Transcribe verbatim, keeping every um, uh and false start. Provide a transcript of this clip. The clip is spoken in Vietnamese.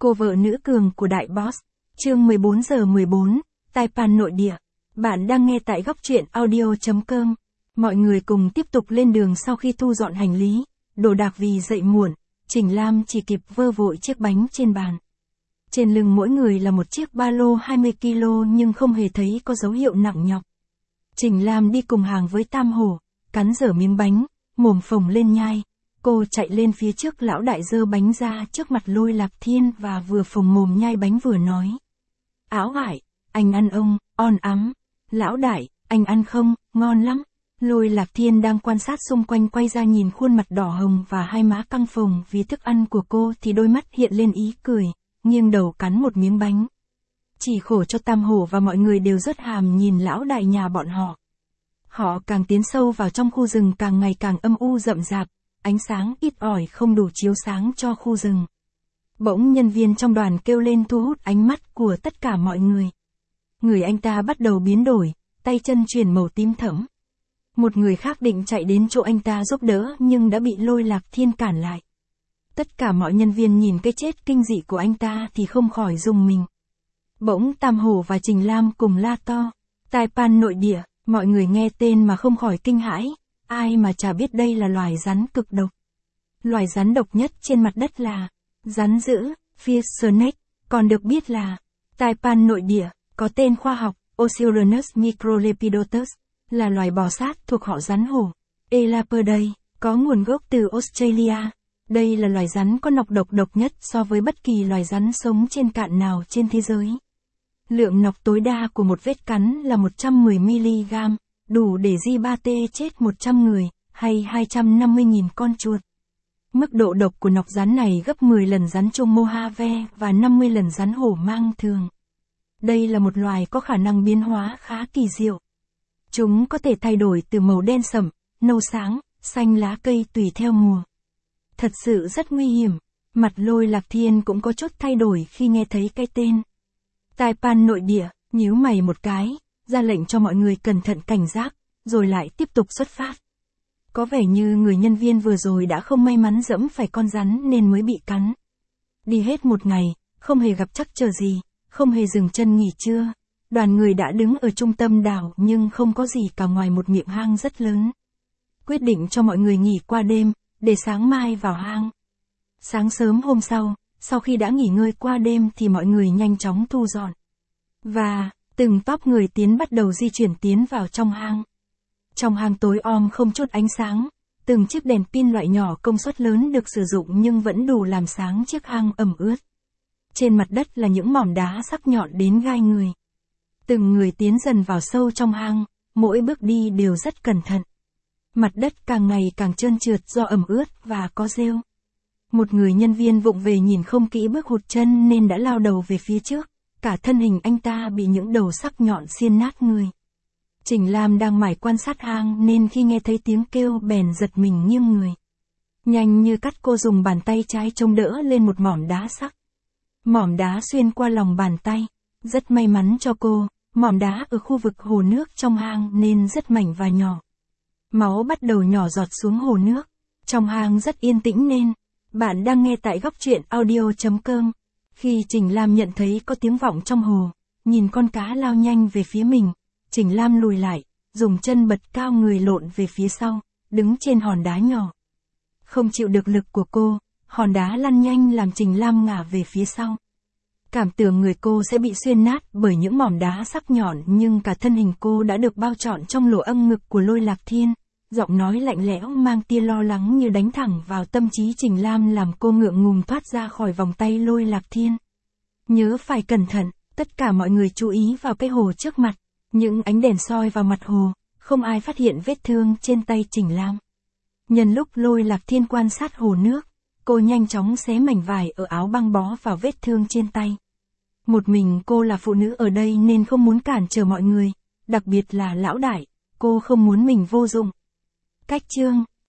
Cô vợ nữ cường của đại boss. Chương mười bốn giờ mười bốn, Taipan nội địa. Bạn đang nghe tại góc truyện audio chấm com. Mọi người cùng tiếp tục lên đường sau khi thu dọn hành lý, đồ đạc vì dậy muộn, Trình Lam chỉ kịp vơ vội chiếc bánh trên bàn. Trên lưng mỗi người là một chiếc ba lô hai mươi ki lô nhưng không hề thấy có dấu hiệu nặng nhọc. Trình Lam đi cùng hàng với Tam Hổ, cắn dở miếng bánh, mồm phồng lên nhai. Cô chạy lên phía trước lão đại giơ bánh ra trước mặt Lôi Lạc Thiên và vừa phồng mồm nhai bánh vừa nói. Áo ải, anh ăn ông, on ấm. Lão đại, anh ăn không, ngon lắm. Lôi Lạc Thiên đang quan sát xung quanh quay ra nhìn khuôn mặt đỏ hồng và hai má căng phồng vì thức ăn của cô thì đôi mắt hiện lên ý cười, nghiêng đầu cắn một miếng bánh. Chỉ khổ cho Tam Hổ và mọi người đều rớt hàm nhìn lão đại nhà bọn họ. Họ càng tiến sâu vào trong khu rừng càng ngày càng âm u rậm rạp, ánh sáng ít ỏi không đủ chiếu sáng cho khu rừng. Bỗng nhân viên trong đoàn kêu lên thu hút ánh mắt của tất cả mọi người. Người anh ta bắt đầu biến đổi, tay chân chuyển màu tím thẫm. Một người khác định chạy đến chỗ anh ta giúp đỡ nhưng đã bị Lôi Lạc Thiên cản lại. Tất cả mọi nhân viên nhìn cái chết kinh dị của anh ta thì không khỏi rùng mình. Bỗng Tam Hổ và Trình Lam cùng la to. Taipan nội địa, mọi người nghe tên mà không khỏi kinh hãi. Ai mà chả biết đây là loài rắn cực độc. Loài rắn độc nhất trên mặt đất là rắn dữ, Fierce Snake, còn được biết là Taipan nội địa, có tên khoa học Oceanus microlepidotus, là loài bò sát thuộc họ rắn hổ. Elapidae, có nguồn gốc từ Australia. Đây là loài rắn có nọc độc độc nhất so với bất kỳ loài rắn sống trên cạn nào trên thế giới. Lượng nọc tối đa của một vết cắn là một trăm mười mi-li-gam, đủ để gi ba tê chết một trăm người, hay hai trăm năm mươi nghìn con chuột. Mức độ độc của nọc rắn này gấp mười lần rắn trung Mojave và năm mươi lần rắn hổ mang thường. Đây là một loài có khả năng biến hóa khá kỳ diệu. Chúng có thể thay đổi từ màu đen sẫm, nâu sáng, xanh lá cây tùy theo mùa. Thật sự rất nguy hiểm. Mặt Lôi Lạc Thiên cũng có chút thay đổi khi nghe thấy cái tên Taipan nội địa, nhíu mày một cái, ra lệnh cho mọi người cẩn thận cảnh giác, rồi lại tiếp tục xuất phát. Có vẻ như người nhân viên vừa rồi đã không may mắn dẫm phải con rắn nên mới bị cắn. Đi hết một ngày, không hề gặp trắc trở gì, không hề dừng chân nghỉ trưa. Đoàn người đã đứng ở trung tâm đảo nhưng không có gì cả ngoài một miệng hang rất lớn. Quyết định cho mọi người nghỉ qua đêm, để sáng mai vào hang. Sáng sớm hôm sau, sau khi đã nghỉ ngơi qua đêm thì mọi người nhanh chóng thu dọn. Và, từng tốp người tiến bắt đầu di chuyển tiến vào trong hang. Trong hang tối om không chút ánh sáng, từng chiếc đèn pin loại nhỏ công suất lớn được sử dụng nhưng vẫn đủ làm sáng chiếc hang ẩm ướt. Trên mặt đất là những mỏm đá sắc nhọn đến gai người. Từng người tiến dần vào sâu trong hang, mỗi bước đi đều rất cẩn thận. Mặt đất càng ngày càng trơn trượt do ẩm ướt và có rêu. Một người nhân viên vụng về nhìn không kỹ bước hụt chân nên đã lao đầu về phía trước, cả thân hình anh ta bị những đầu sắc nhọn xiên nát người. Trình Lam đang mải quan sát hang nên khi nghe thấy tiếng kêu bèn giật mình nghiêng người. Nhanh như cắt cô dùng bàn tay trái chống đỡ lên một mỏm đá sắc. Mỏm đá xuyên qua lòng bàn tay. Rất may mắn cho cô, mỏm đá ở khu vực hồ nước trong hang nên rất mảnh và nhỏ. Máu bắt đầu nhỏ giọt xuống hồ nước. Trong hang rất yên tĩnh nên, bạn đang nghe tại góc truyện audio chấm com. Khi Trình Lam nhận thấy có tiếng vọng trong hồ, nhìn con cá lao nhanh về phía mình, Trình Lam lùi lại, dùng chân bật cao người lộn về phía sau, đứng trên hòn đá nhỏ. Không chịu được lực của cô, hòn đá lăn nhanh làm Trình Lam ngả về phía sau. Cảm tưởng người cô sẽ bị xuyên nát bởi những mỏm đá sắc nhọn nhưng cả thân hình cô đã được bao trọn trong lỗ âm ngực của Lôi Lạc Thiên. Giọng nói lạnh lẽo mang tia lo lắng như đánh thẳng vào tâm trí Trình Lam làm cô ngượng ngùng thoát ra khỏi vòng tay Lôi Lạc Thiên. Nhớ phải cẩn thận, tất cả mọi người chú ý vào cái hồ trước mặt. Những ánh đèn soi vào mặt hồ, không ai phát hiện vết thương trên tay Trình Lam. Nhân lúc Lôi Lạc Thiên quan sát hồ nước, cô nhanh chóng xé mảnh vải ở áo băng bó vào vết thương trên tay. Một mình cô là phụ nữ ở đây nên không muốn cản trở mọi người, đặc biệt là lão đại, cô không muốn mình vô dụng. Cách chương